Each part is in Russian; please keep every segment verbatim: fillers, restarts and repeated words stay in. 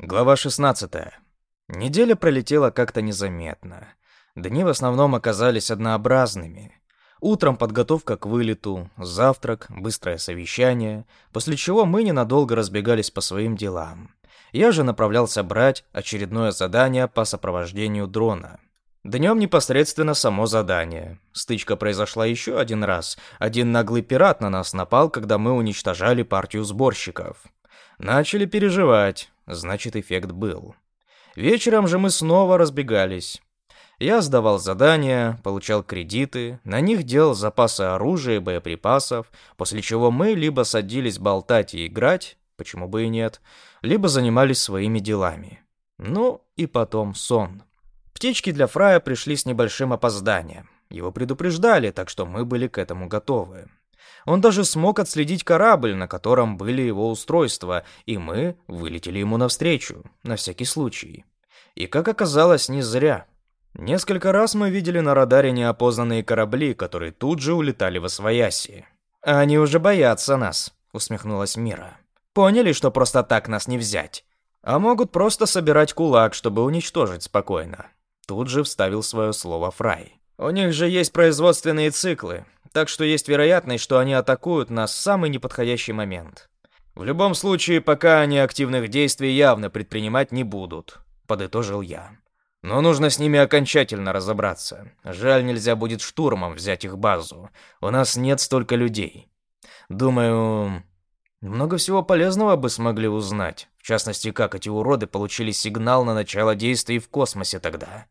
Глава шестнадцатая. Неделя пролетела как-то незаметно. Дни в основном оказались однообразными. Утром подготовка к вылету, завтрак, быстрое совещание, после чего мы ненадолго разбегались по своим делам. Я же направлялся брать очередное задание по сопровождению дрона. Днем непосредственно само задание. Стычка произошла еще один раз. Один наглый пират на нас напал, когда мы уничтожали партию сборщиков. Начали переживать, значит, эффект был. Вечером же мы снова разбегались. Я сдавал задания, получал кредиты, на них делал запасы оружия и боеприпасов, после чего мы либо садились болтать и играть, почему бы и нет, либо занимались своими делами. Ну и потом сон. Птички для Фрая пришли с небольшим опозданием. Его предупреждали, так что мы были к этому готовы. Он даже смог отследить корабль, на котором были его устройства, и мы вылетели ему навстречу, на всякий случай. И, как оказалось, не зря. Несколько раз мы видели на радаре неопознанные корабли, которые тут же улетали восвояси. «Они уже боятся нас», — усмехнулась Мира. «Поняли, что просто так нас не взять. А могут просто собирать кулак, чтобы уничтожить спокойно». Тут же вставил свое слово Фрай. «У них же есть производственные циклы, так что есть вероятность, что они атакуют нас в самый неподходящий момент. В любом случае, пока они активных действий явно предпринимать не будут», — подытожил я. «Но нужно с ними окончательно разобраться. Жаль, нельзя будет штурмом взять их базу. У нас нет столько людей. Думаю, много всего полезного бы смогли узнать. В частности, как эти уроды получили сигнал на начало действий в космосе тогда.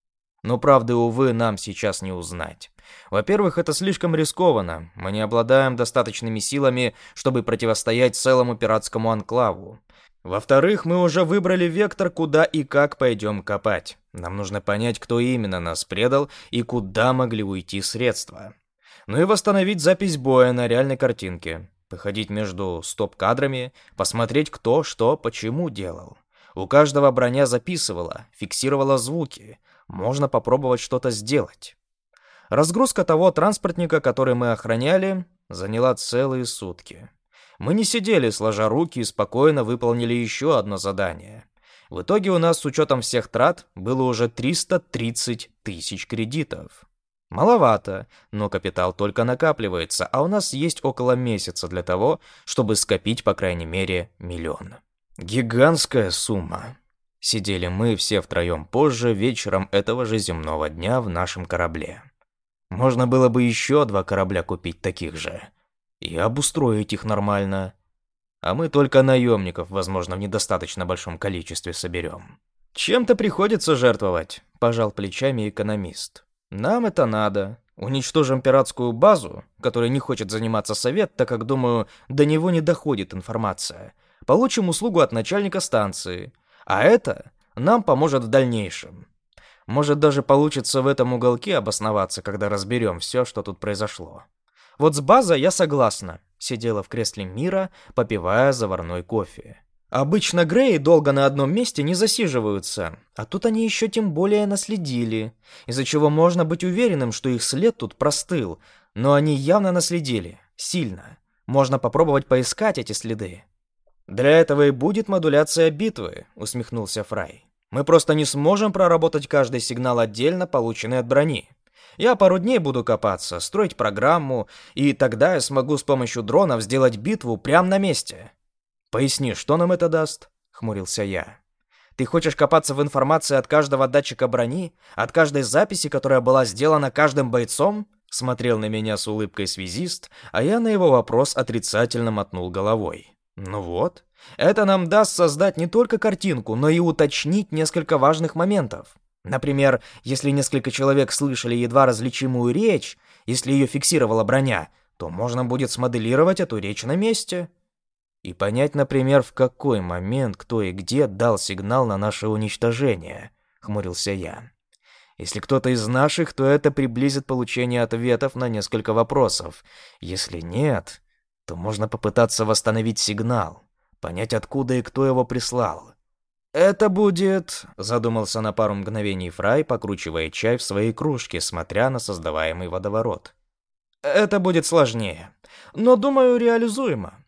Но правды, увы, нам сейчас не узнать. Во-первых, это слишком рискованно. Мы не обладаем достаточными силами, чтобы противостоять целому пиратскому анклаву. Во-вторых, мы уже выбрали вектор, куда и как пойдем копать. Нам нужно понять, кто именно нас предал и куда могли уйти средства. Ну и восстановить запись боя на реальной картинке. Походить между стоп-кадрами, посмотреть, кто, что, почему делал. У каждого броня записывала, фиксировала звуки. Можно попробовать что-то сделать. Разгрузка того транспортника, который мы охраняли, заняла целые сутки. Мы не сидели сложа руки и спокойно выполнили еще одно задание. В итоге у нас с учетом всех трат было уже триста тридцать тысяч кредитов. Маловато, но капитал только накапливается, а у нас есть около месяца для того, чтобы скопить по крайней мере миллион. Гигантская сумма. Сидели мы все втроем позже, вечером этого же земного дня в нашем корабле. Можно было бы еще два корабля купить таких же и обустроить их нормально. А мы только наемников, возможно, в недостаточно большом количестве соберем. Чем-то приходится жертвовать, пожал плечами экономист. Нам это надо. Уничтожим пиратскую базу, которой не хочет заниматься совет, так как, думаю, до него не доходит информация. Получим услугу от начальника станции. А это нам поможет в дальнейшем. Может, даже получится в этом уголке обосноваться, когда разберем все, что тут произошло. Вот с базой я согласна. Сидела в кресле Мира, попивая заварной кофе. Обычно Греи долго на одном месте не засиживаются, а тут они еще тем более наследили, из-за чего можно быть уверенным, что их след тут простыл, но они явно наследили, сильно. Можно попробовать поискать эти следы. «Для этого и будет модуляция битвы», — усмехнулся Фрай. «Мы просто не сможем проработать каждый сигнал отдельно, полученный от брони. Я пару дней буду копаться, строить программу, и тогда я смогу с помощью дронов сделать битву прямо на месте». «Поясни, что нам это даст?» — хмурился я. «Ты хочешь копаться в информации от каждого датчика брони, от каждой записи, которая была сделана каждым бойцом?» Смотрел на меня с улыбкой связист, а я на его вопрос отрицательно мотнул головой. Ну вот, это нам даст создать не только картинку, но и уточнить несколько важных моментов. Например, если несколько человек слышали едва различимую речь, если ее фиксировала броня, то можно будет смоделировать эту речь на месте. И понять, например, в какой момент, кто и где дал сигнал на наше уничтожение, хмурился я. Если кто-то из наших, то это приблизит получение ответов на несколько вопросов. Если нет, то можно попытаться восстановить сигнал, понять, откуда и кто его прислал. «Это будет...» — задумался на пару мгновений Фрай, покручивая чай в своей кружке, смотря на создаваемый водоворот. «Это будет сложнее, но, думаю, реализуемо.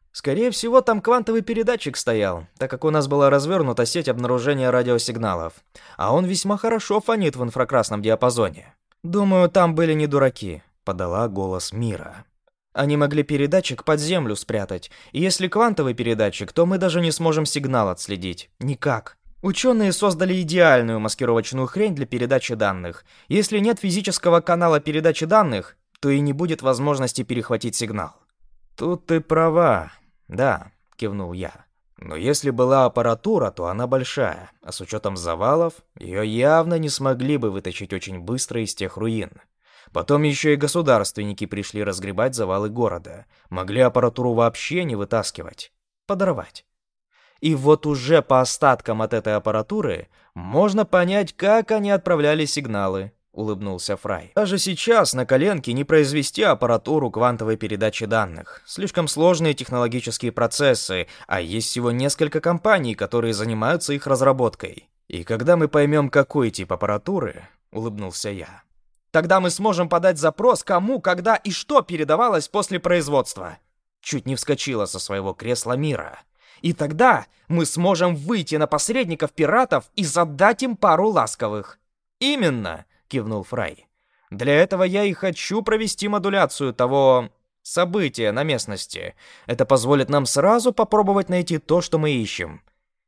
Скорее всего, там квантовый передатчик стоял, так как у нас была развернута сеть обнаружения радиосигналов, а он весьма хорошо фонит в инфракрасном диапазоне. Думаю, там были не дураки, подала голос Мира. Они могли передатчик под землю спрятать, и если квантовый передатчик, то мы даже не сможем сигнал отследить. Никак. Ученые создали идеальную маскировочную хрень для передачи данных. Если нет физического канала передачи данных, то и не будет возможности перехватить сигнал. Тут ты права. Да, кивнул я. Но если была аппаратура, то она большая, а с учетом завалов, ее явно не смогли бы вытащить очень быстро из тех руин. Потом еще и государственники пришли разгребать завалы города. Могли аппаратуру вообще не вытаскивать. Подорвать. И вот уже по остаткам от этой аппаратуры можно понять, как они отправляли сигналы, улыбнулся Фрай. Даже сейчас на коленке не произвести аппаратуру квантовой передачи данных. Слишком сложные технологические процессы, а есть всего несколько компаний, которые занимаются их разработкой. И когда мы поймем, какой тип аппаратуры, улыбнулся я, тогда мы сможем подать запрос, кому, когда и что передавалось после производства. Чуть не вскочила со своего кресла Мира. И тогда мы сможем выйти на посредников пиратов и задать им пару ласковых. Именно, кивнул Фрай. Для этого я и хочу провести модуляцию того события на местности. Это позволит нам сразу попробовать найти то, что мы ищем.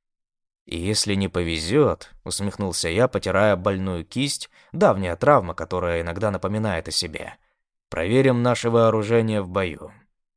И если не повезет, усмехнулся я, потирая больную кисть, давняя травма, которая иногда напоминает о себе. Проверим наше вооружение в бою.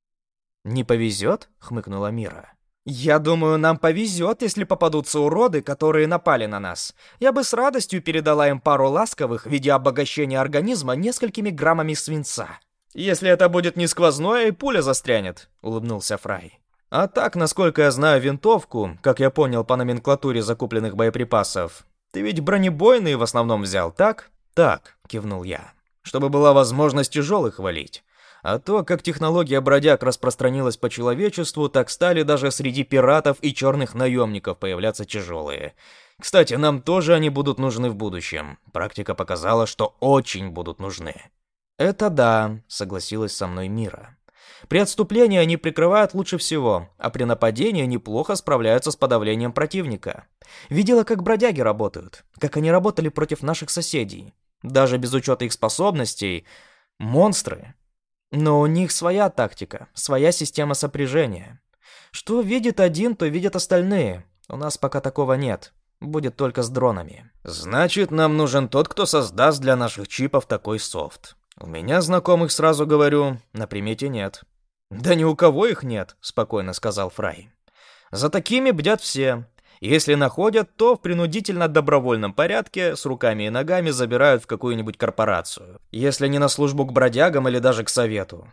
Не повезет? Хмыкнула Мира. «Я думаю, нам повезет, если попадутся уроды, которые напали на нас. Я бы с радостью передала им пару ласковых в виде обогащения организма несколькими граммами свинца. Если это будет не сквозное, и пуля застрянет», — улыбнулся Фрай. «А так, насколько я знаю винтовку, как я понял по номенклатуре закупленных боеприпасов, ты ведь бронебойные в основном взял, так?» «Так», — кивнул я, — «чтобы была возможность тяжелых валить». А то, как технология бродяг распространилась по человечеству, так стали даже среди пиратов и черных наемников появляться тяжелые. Кстати, нам тоже они будут нужны в будущем. Практика показала, что очень будут нужны. «Это да», — согласилась со мной Мира. «При отступлении они прикрывают лучше всего, а при нападении неплохо справляются с подавлением противника. Видела, как бродяги работают, как они работали против наших соседей. Даже без учета их способностей, монстры. Но у них своя тактика, своя система сопряжения. Что видит один, то видят остальные. У нас пока такого нет. Будет только с дронами». «Значит, нам нужен тот, кто создаст для наших чипов такой софт. У меня знакомых, сразу говорю, на примете нет». «Да ни у кого их нет», — спокойно сказал Фрай. «За такими бдят все. Если находят, то в принудительно-добровольном порядке с руками и ногами забирают в какую-нибудь корпорацию, если не на службу к бродягам или даже к совету».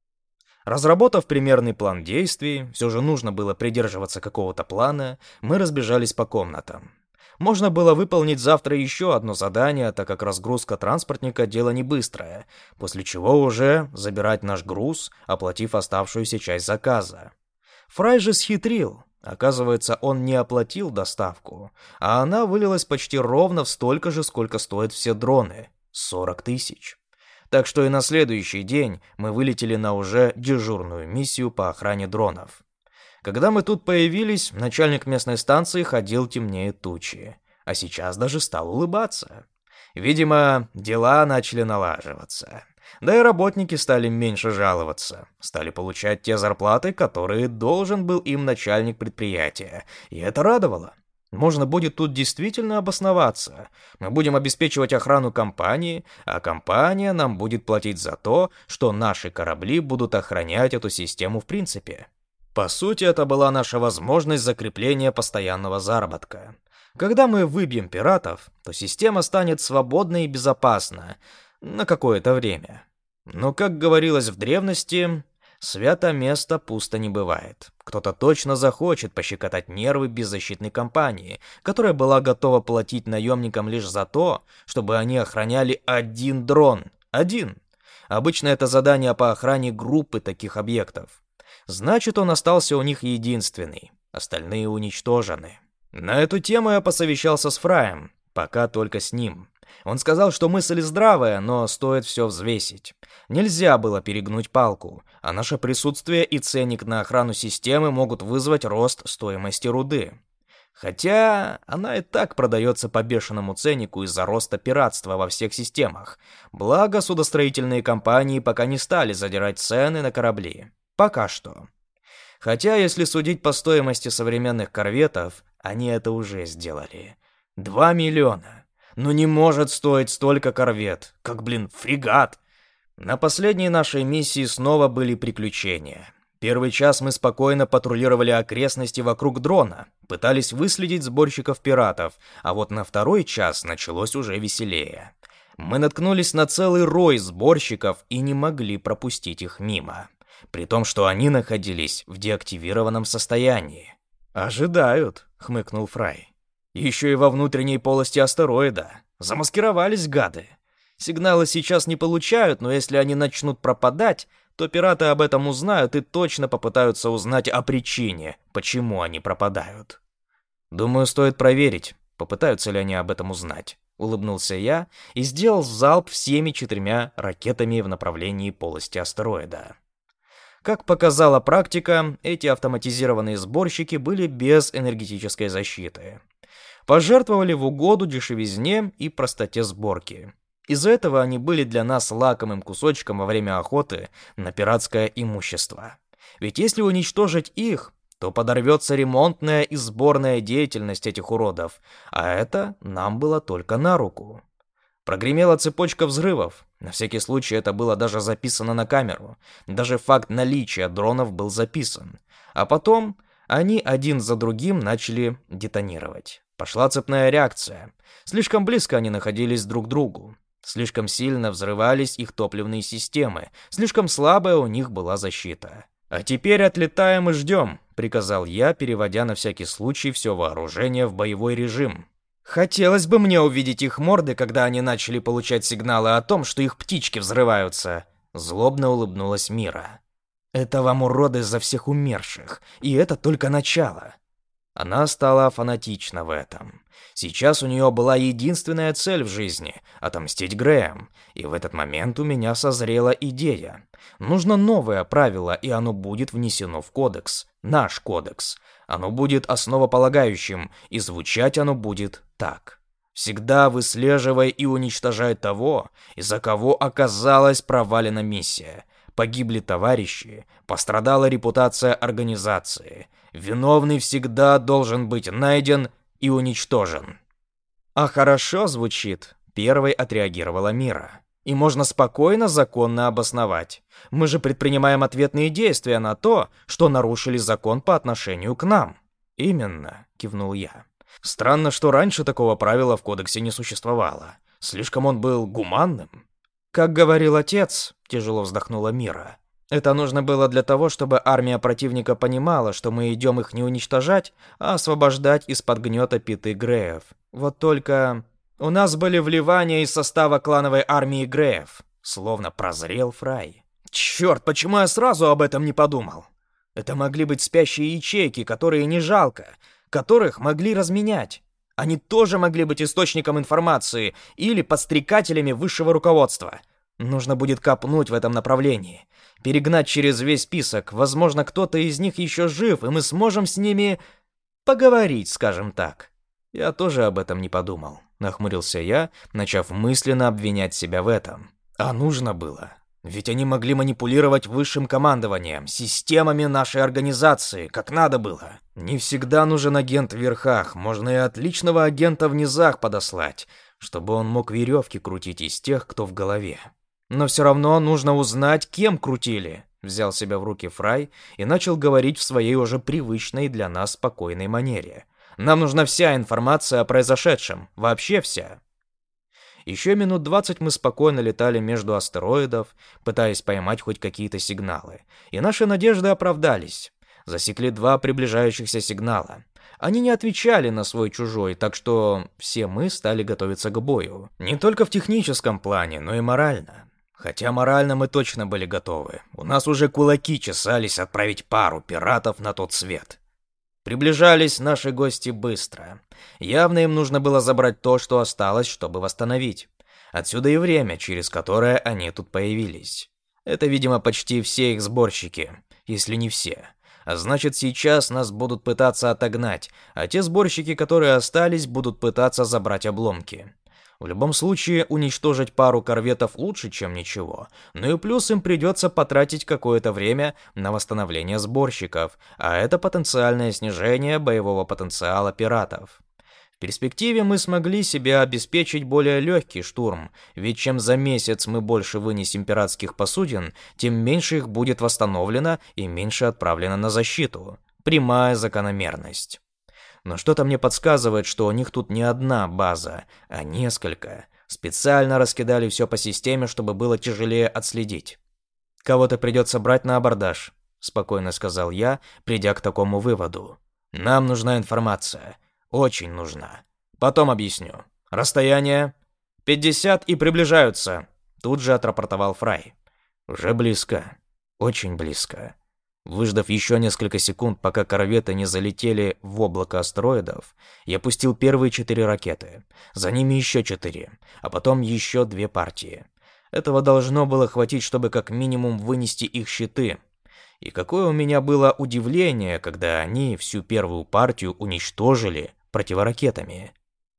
Разработав примерный план действий, все же нужно было придерживаться какого-то плана, мы разбежались по комнатам. Можно было выполнить завтра еще одно задание, так как разгрузка транспортника – дело не быстрое, после чего уже забирать наш груз, оплатив оставшуюся часть заказа. Фрай же схитрил. Оказывается, он не оплатил доставку, а она вылилась почти ровно в столько же, сколько стоят все дроны – сорок тысяч. Так что и на следующий день мы вылетели на уже дежурную миссию по охране дронов. Когда мы тут появились, начальник местной станции ходил темнее тучи, а сейчас даже стал улыбаться. Видимо, дела начали налаживаться. Да и работники стали меньше жаловаться, стали получать те зарплаты, которые должен был им начальник предприятия, и это радовало. Можно будет тут действительно обосноваться. Мы будем обеспечивать охрану компании, а компания нам будет платить за то, что наши корабли будут охранять эту систему в принципе. По сути, это была наша возможность закрепления постоянного заработка. Когда мы выбьем пиратов, то система станет свободна и безопасна на какое-то время. Но, как говорилось в древности, свято место пусто не бывает. Кто-то точно захочет пощекотать нервы беззащитной компании, которая была готова платить наемникам лишь за то, чтобы они охраняли один дрон. Один. Обычно это задание по охране группы таких объектов. Значит, он остался у них единственный. Остальные уничтожены. На эту тему я посовещался с Фраем, пока только с ним. Он сказал, что мысль здравая, но стоит все взвесить. Нельзя было перегнуть палку, а наше присутствие и ценник на охрану системы могут вызвать рост стоимости руды. Хотя она и так продается по бешеному ценнику из-за роста пиратства во всех системах. Благо, судостроительные компании пока не стали задирать цены на корабли. Пока что. Хотя, если судить по стоимости современных корветов, они это уже сделали. Два миллиона. Но не может стоить столько корвет, как, блин, фрегат. На последней нашей миссии снова были приключения. Первый час мы спокойно патрулировали окрестности вокруг дрона, пытались выследить сборщиков пиратов, а вот на второй час началось уже веселее. Мы наткнулись на целый рой сборщиков и не могли пропустить их мимо, при том, что они находились в деактивированном состоянии. «Ожидают», — хмыкнул Фрай. «Еще и во внутренней полости астероида. Замаскировались гады. Сигналы сейчас не получают, но если они начнут пропадать, то пираты об этом узнают и точно попытаются узнать о причине, почему они пропадают. Думаю, стоит проверить, попытаются ли они об этом узнать. Улыбнулся я и сделал залп всеми четырьмя ракетами в направлении полости астероида. Как показала практика, эти автоматизированные сборщики были без энергетической защиты. Пожертвовали в угоду дешевизне и простоте сборки. Из-за этого они были для нас лакомым кусочком во время охоты на пиратское имущество. Ведь если уничтожить их, то подорвется ремонтная и сборная деятельность этих уродов, а это нам было только на руку. Прогремела цепочка взрывов. На всякий случай это было даже записано на камеру. Даже факт наличия дронов был записан. А потом они один за другим начали детонировать. Пошла цепная реакция. Слишком близко они находились друг к другу. Слишком сильно взрывались их топливные системы, слишком слабая у них была защита. «А теперь отлетаем и ждем», — приказал я, переводя на всякий случай все вооружение в боевой режим. «Хотелось бы мне увидеть их морды, когда они начали получать сигналы о том, что их птички взрываются», — злобно улыбнулась Мира. «Это вам, уроды, за всех умерших, и это только начало». Она стала фанатична в этом. Сейчас у нее была единственная цель в жизни — отомстить Грэем. И в этот момент у меня созрела идея. Нужно новое правило, и оно будет внесено в кодекс. Наш кодекс. Оно будет основополагающим, и звучать оно будет так. Всегда выслеживай и уничтожай того, из-за кого оказалась провалена миссия. Погибли товарищи, пострадала репутация организации. Виновный всегда должен быть найден и уничтожен. А хорошо звучит, первой отреагировала Мира. И можно спокойно, законно обосновать. Мы же предпринимаем ответные действия на то, что нарушили закон по отношению к нам. Именно, кивнул я. Странно, что раньше такого правила в кодексе не существовало. Слишком он был гуманным. Как говорил отец, тяжело вздохнула Мира. Это нужно было для того, чтобы армия противника понимала, что мы идем их не уничтожать, а освобождать из-под гнета питы Греев. Вот только у нас были вливания из состава клановой армии Греев. Словно прозрел Фрай. Черт, почему я сразу об этом не подумал? Это могли быть спящие ячейки, которые не жалко, которых могли разменять. Они тоже могли быть источником информации или подстрекателями высшего руководства. Нужно будет копнуть в этом направлении. Перегнать через весь список. Возможно, кто-то из них еще жив, и мы сможем с ними поговорить, скажем так. Я тоже об этом не подумал. Нахмурился я, начав мысленно обвинять себя в этом. А нужно было. Ведь они могли манипулировать высшим командованием, системами нашей организации, как надо было. Не всегда нужен агент в верхах, можно и отличного агента в низах подослать, чтобы он мог веревки крутить из тех, кто в голове. Но все равно нужно узнать, кем крутили. Взял себя в руки Фрай и начал говорить в своей уже привычной для нас спокойной манере. Нам нужна вся информация о произошедшем, вообще вся. Еще минут двадцать мы спокойно летали между астероидов, пытаясь поймать хоть какие-то сигналы. И наши надежды оправдались. Засекли два приближающихся сигнала. Они не отвечали на свой-чужой, так что все мы стали готовиться к бою. Не только в техническом плане, но и морально. Хотя морально мы точно были готовы. У нас уже кулаки чесались отправить пару пиратов на тот свет. Приближались наши гости быстро. Явно им нужно было забрать то, что осталось, чтобы восстановить. Отсюда и время, через которое они тут появились. Это, видимо, почти все их сборщики, если не все. А значит, сейчас нас будут пытаться отогнать, а те сборщики, которые остались, будут пытаться забрать обломки. В любом случае, уничтожить пару корветов лучше, чем ничего. Ну и плюс им придется потратить какое-то время на восстановление сборщиков, а это потенциальное снижение боевого потенциала пиратов. В перспективе мы смогли себе обеспечить более легкий штурм, ведь чем за месяц мы больше вынесем пиратских посудин, тем меньше их будет восстановлено и меньше отправлено на защиту. Прямая закономерность. Но что-то мне подсказывает, что у них тут не одна база, а несколько. Специально раскидали все по системе, чтобы было тяжелее отследить. «Кого-то придется брать на абордаж», — спокойно сказал я, придя к такому выводу. «Нам нужна информация. Очень нужна. Потом объясню. Расстояние?» «пятьдесят и приближаются», — тут же отрапортовал Фрай. «Уже близко. Очень близко». Выждав еще несколько секунд, пока корветы не залетели в облако астероидов, я пустил первые четыре ракеты. За ними еще четыре, а потом еще две партии. Этого должно было хватить, чтобы как минимум вынести их щиты. И какое у меня было удивление, когда они всю первую партию уничтожили противоракетами.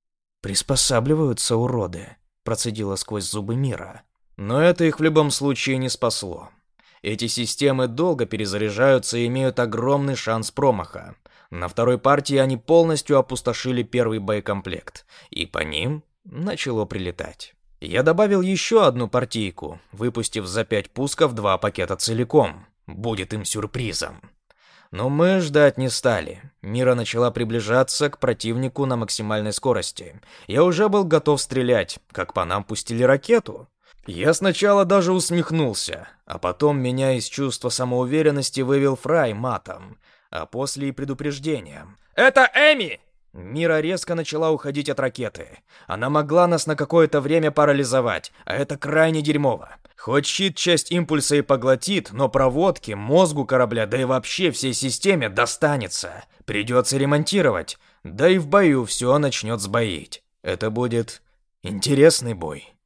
«Приспосабливаются, уроды», — процедила сквозь зубы Мира. Но это их в любом случае не спасло. Эти системы долго перезаряжаются и имеют огромный шанс промаха. На второй партии они полностью опустошили первый боекомплект, и по ним начало прилетать. Я добавил еще одну партийку, выпустив за пять пусков два пакета целиком. Будет им сюрпризом. Но мы ждать не стали. Мира начала приближаться к противнику на максимальной скорости. Я уже был готов стрелять, как по нам пустили ракету. Я сначала даже усмехнулся, а потом меня из чувства самоуверенности вывел Фрай матом, а после и предупреждением. «Это Эми!» Мира резко начала уходить от ракеты. Она могла нас на какое-то время парализовать, а это крайне дерьмово. Хоть щит часть импульса и поглотит, но проводке, мозгу корабля, да и вообще всей системе достанется. Придется ремонтировать, да и в бою все начнет сбоить. Это будет интересный бой.